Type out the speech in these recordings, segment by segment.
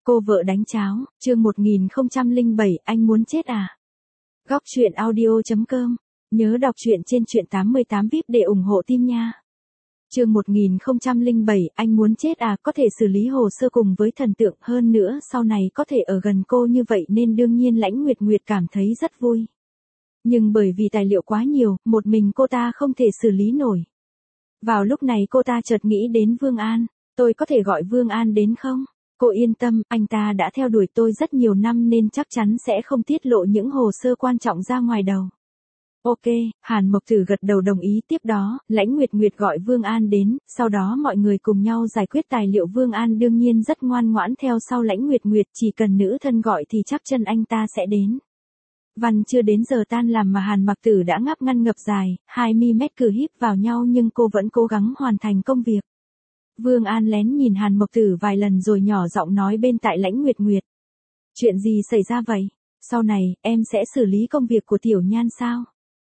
Cô vợ đánh cháo, chương 1007, anh muốn chết à? Góc truyện audio.com. Nhớ đọc truyện trên truyện 88 VIP để ủng hộ team nha. Chương 1007, anh muốn chết à? Có thể xử lý hồ sơ cùng với thần tượng, hơn nữa sau này có thể ở gần cô như vậy nên đương nhiên Lãnh Nguyệt Nguyệt cảm thấy rất vui. Nhưng bởi vì tài liệu quá nhiều, một mình cô ta không thể xử lý nổi. Vào lúc này cô ta chợt nghĩ đến Vương An. Tôi có thể gọi Vương An đến không? Cô yên tâm, anh ta đã theo đuổi tôi rất nhiều năm nên chắc chắn sẽ không tiết lộ những hồ sơ quan trọng ra ngoài đầu. Ok, Hàn Mộc Tử gật đầu đồng ý. Tiếp đó, Lãnh Nguyệt Nguyệt gọi Vương An đến, sau đó mọi người cùng nhau giải quyết tài liệu. Vương An đương nhiên rất ngoan ngoãn theo sau Lãnh Nguyệt Nguyệt, chỉ cần nữ thân gọi thì chắc chân anh ta sẽ đến. Văn chưa đến giờ tan làm mà Hàn Mặc Tử đã ngáp ngăn ngập dài, 2 mi cử híp vào nhau nhưng cô vẫn cố gắng hoàn thành công việc. Vương An lén nhìn Hàn Mộc Tử vài lần rồi nhỏ giọng nói bên tai Lãnh Nguyệt Nguyệt. Chuyện gì xảy ra vậy? Sau này, em sẽ xử lý công việc của Tiểu Nhan sao?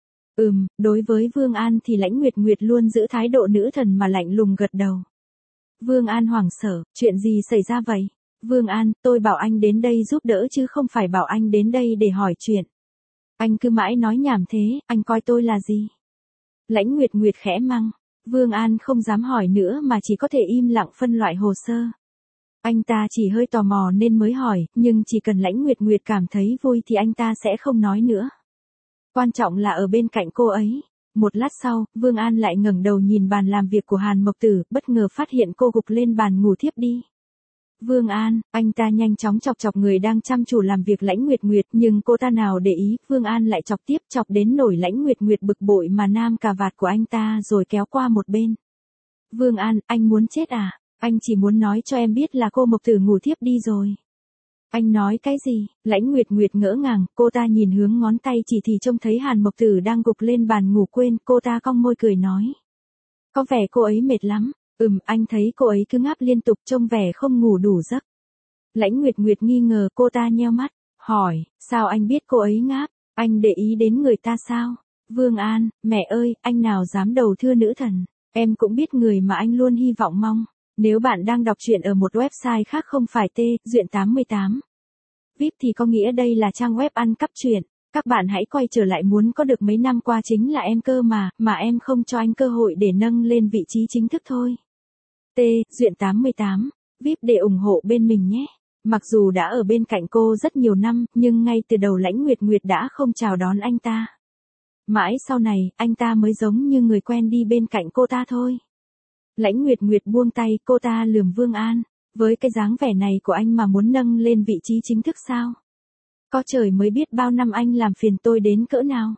Đối với Vương An thì Lãnh Nguyệt Nguyệt luôn giữ thái độ nữ thần mà lạnh lùng gật đầu. Vương An hoảng sợ, chuyện gì xảy ra vậy? Vương An, tôi bảo anh đến đây giúp đỡ chứ không phải bảo anh đến đây để hỏi chuyện. Anh cứ mãi nói nhảm thế, anh coi tôi là gì? Lãnh Nguyệt Nguyệt khẽ mắng. Vương An không dám hỏi nữa mà chỉ có thể im lặng phân loại hồ sơ. Anh ta chỉ hơi tò mò nên mới hỏi, nhưng chỉ cần Lãnh Nguyệt Nguyệt cảm thấy vui thì anh ta sẽ không nói nữa. Quan trọng là ở bên cạnh cô ấy. Một lát sau, Vương An lại ngẩng đầu nhìn bàn làm việc của Hàn Mộc Tử, bất ngờ phát hiện cô gục lên bàn ngủ thiếp đi. Vương An, anh ta nhanh chóng chọc người đang chăm chú làm việc Lãnh Nguyệt Nguyệt, nhưng cô ta nào để ý, Vương An lại chọc tiếp, chọc đến nổi Lãnh Nguyệt Nguyệt bực bội mà nam cà vạt của anh ta rồi kéo qua một bên. Vương An, anh muốn chết à? Anh chỉ muốn nói cho em biết là cô Mộc Tử ngủ thiếp đi rồi. Anh nói cái gì? Lãnh Nguyệt Nguyệt ngỡ ngàng, cô ta nhìn hướng ngón tay chỉ thì trông thấy Hàn Mộc Tử đang gục lên bàn ngủ quên, cô ta cong môi cười nói. Có vẻ cô ấy mệt lắm. Anh thấy cô ấy cứ ngáp liên tục trông vẻ không ngủ đủ giấc. Lãnh Nguyệt Nguyệt nghi ngờ, cô ta nheo mắt, hỏi, sao anh biết cô ấy ngáp? Anh để ý đến người ta sao? Vương An, mẹ ơi, anh nào dám đầu thưa nữ thần? Em cũng biết người mà anh luôn hy vọng mong. Nếu bạn đang đọc truyện ở một website khác không phải Truyện 88 VIP thì có nghĩa đây là trang web ăn cắp truyện. Các bạn hãy quay trở lại, muốn có được mấy năm qua chính là em cơ mà em không cho anh cơ hội để nâng lên vị trí chính thức thôi. Truyện 88 VIP để ủng hộ bên mình nhé. Mặc dù đã ở bên cạnh cô rất nhiều năm, nhưng ngay từ đầu Lãnh Nguyệt Nguyệt đã không chào đón anh ta. Mãi sau này, anh ta mới giống như người quen đi bên cạnh cô ta thôi. Lãnh Nguyệt Nguyệt buông tay, cô ta lườm Vương An. Với cái dáng vẻ này của anh mà muốn nâng lên vị trí chính thức sao? Có trời mới biết bao năm anh làm phiền tôi đến cỡ nào.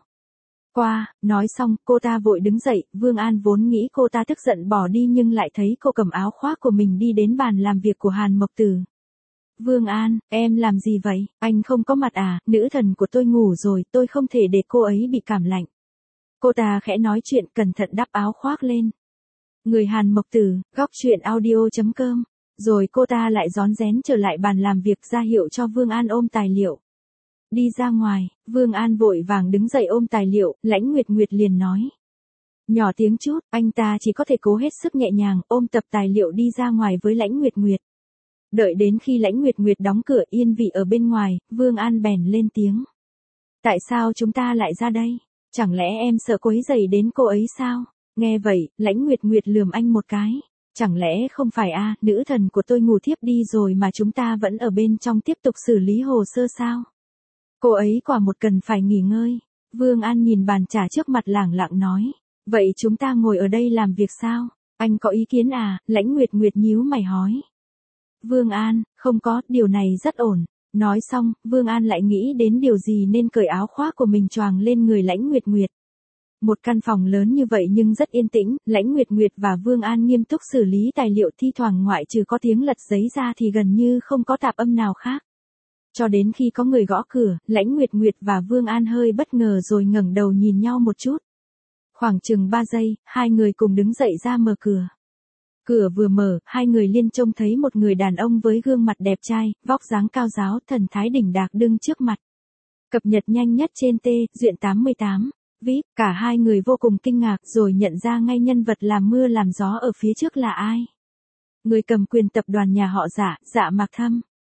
Nói xong, cô ta vội đứng dậy. Vương An vốn nghĩ cô ta tức giận bỏ đi nhưng lại thấy cô cầm áo khoác của mình đi đến bàn làm việc của Hàn Mộc Tử. Vương An, em làm gì vậy? Anh không có mặt à? Nữ thần của tôi ngủ rồi, tôi không thể để cô ấy bị cảm lạnh. Cô ta khẽ nói chuyện, cẩn thận đắp áo khoác lên. Người Hàn Mộc Tử, góc truyện audio.com. Rồi cô ta lại rón rén trở lại bàn làm việc, ra hiệu cho Vương An ôm tài liệu. Đi ra ngoài, Vương An vội vàng đứng dậy ôm tài liệu, Lãnh Nguyệt Nguyệt liền nói. Nhỏ tiếng chút, anh ta chỉ có thể cố hết sức nhẹ nhàng ôm tập tài liệu đi ra ngoài với Lãnh Nguyệt Nguyệt. Đợi đến khi Lãnh Nguyệt Nguyệt đóng cửa yên vị ở bên ngoài, Vương An bèn lên tiếng. Tại sao chúng ta lại ra đây? Chẳng lẽ em sợ quấy rầy đến cô ấy sao? Nghe vậy, Lãnh Nguyệt Nguyệt lườm anh một cái. Chẳng lẽ không phải nữ thần của tôi ngủ thiếp đi rồi mà chúng ta vẫn ở bên trong tiếp tục xử lý hồ sơ sao? Cô ấy quả một cần phải nghỉ ngơi. Vương An nhìn bàn trà trước mặt lẳng lặng nói. Vậy chúng ta ngồi ở đây làm việc sao? Anh có ý kiến à? Lãnh Nguyệt Nguyệt nhíu mày hỏi. Vương An, không có, điều này rất ổn. Nói xong, Vương An lại nghĩ đến điều gì nên cởi áo khoác của mình choàng lên người Lãnh Nguyệt Nguyệt. Một căn phòng lớn như vậy nhưng rất yên tĩnh, Lãnh Nguyệt Nguyệt và Vương An nghiêm túc xử lý tài liệu, thi thoảng ngoại trừ có tiếng lật giấy ra thì gần như không có tạp âm nào khác. Cho đến khi có người gõ cửa, Lãnh Nguyệt Nguyệt và Vương An hơi bất ngờ rồi ngẩng đầu nhìn nhau một chút. Khoảng chừng 3 giây, hai người cùng đứng dậy ra mở cửa. Cửa vừa mở, hai người liền trông thấy một người đàn ông với gương mặt đẹp trai, vóc dáng cao ráo, thần thái đỉnh đạc đứng trước mặt. Cập nhật nhanh nhất trên Truyện 88 VIP, cả hai người vô cùng kinh ngạc rồi nhận ra ngay nhân vật làm mưa làm gió ở phía trước là ai. Người cầm quyền tập đoàn nhà họ Dạ, Dạ Mạc Thâm.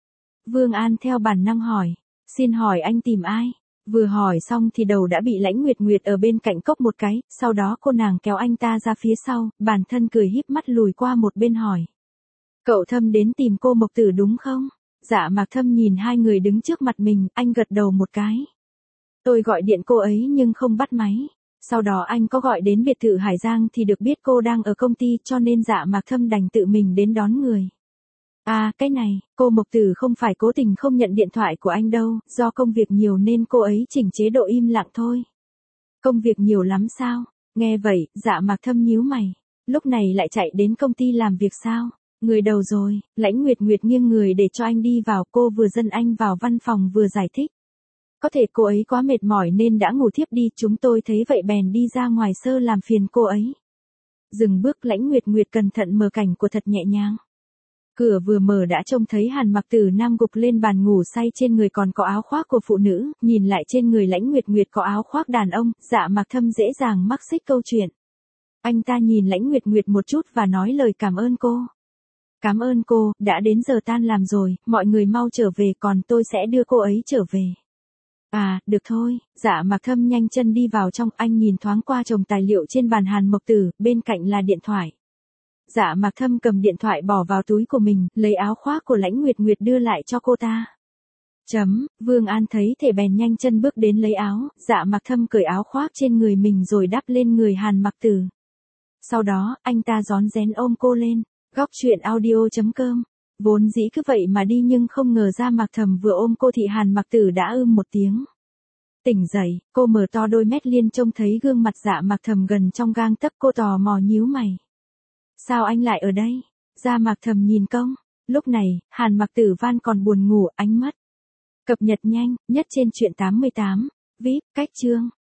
Vương An theo bản năng hỏi. Xin hỏi anh tìm ai? Vừa hỏi xong thì đầu đã bị Lãnh Nguyệt Nguyệt ở bên cạnh cốc một cái, sau đó cô nàng kéo anh ta ra phía sau, bản thân cười híp mắt lùi qua một bên hỏi. Cậu Thâm đến tìm cô Mộc Tử đúng không? Dạ Mạc Thâm nhìn hai người đứng trước mặt mình, anh gật đầu một cái. Tôi gọi điện cô ấy nhưng không bắt máy. Sau đó anh có gọi đến biệt thự Hải Giang thì được biết cô đang ở công ty cho nên Dạ Mạc Thâm đành tự mình đến đón người. À, cái này, cô Mộc Tử không phải cố tình không nhận điện thoại của anh đâu, do công việc nhiều nên cô ấy chỉnh chế độ im lặng thôi. Công việc nhiều lắm sao? Nghe vậy, Dạ Mạc Thâm nhíu mày. Lúc này lại chạy đến công ty làm việc sao? Người đầu rồi, Lãnh Nguyệt Nguyệt nghiêng người để cho anh đi vào, cô vừa dẫn anh vào văn phòng vừa giải thích. Có thể cô ấy quá mệt mỏi nên đã ngủ thiếp đi, chúng tôi thấy vậy bèn đi ra ngoài sơ làm phiền cô ấy. Dừng bước, Lãnh Nguyệt Nguyệt cẩn thận mở cảnh của thật nhẹ nhàng. Cửa vừa mở đã trông thấy Hàn Mặc Tử Nam gục lên bàn ngủ say, trên người còn có áo khoác của phụ nữ, nhìn lại trên người Lãnh Nguyệt Nguyệt có áo khoác đàn ông, Dạ Mạc Thâm dễ dàng mắc xích câu chuyện. Anh ta nhìn Lãnh Nguyệt Nguyệt một chút và nói lời cảm ơn cô. Cảm ơn cô, đã đến giờ tan làm rồi, mọi người mau trở về còn tôi sẽ đưa cô ấy trở về. À, được thôi, Dạ Mạc Thâm nhanh chân đi vào trong, anh nhìn thoáng qua chồng tài liệu trên bàn Hàn Mộc Tử, bên cạnh là điện thoại. Dạ Mạc Thâm cầm điện thoại bỏ vào túi của mình, lấy áo khoác của Lãnh Nguyệt Nguyệt đưa lại cho cô ta. Vương An thấy thế bèn nhanh chân bước đến lấy áo, Dạ Mạc Thâm cởi áo khoác trên người mình rồi đắp lên người Hàn Mặc Tử. Sau đó, anh ta rón rén ôm cô lên. Góc truyện audio.com. Vốn dĩ cứ vậy mà đi nhưng không ngờ Dạ Mạc Thâm vừa ôm cô thì Hàn Mặc Tử đã một tiếng. Tỉnh dậy, cô mở to đôi mắt liên trông thấy gương mặt Dạ Mạc Thâm gần trong gang tấc, cô tò mò nhíu mày. Sao anh lại ở đây? Dạ Mạc Thâm nhìn công. Lúc này, Hàn Mặc Tử van còn buồn ngủ, ánh mắt. Cập nhật nhanh, nhất trên truyện 88. VIP, cách chương.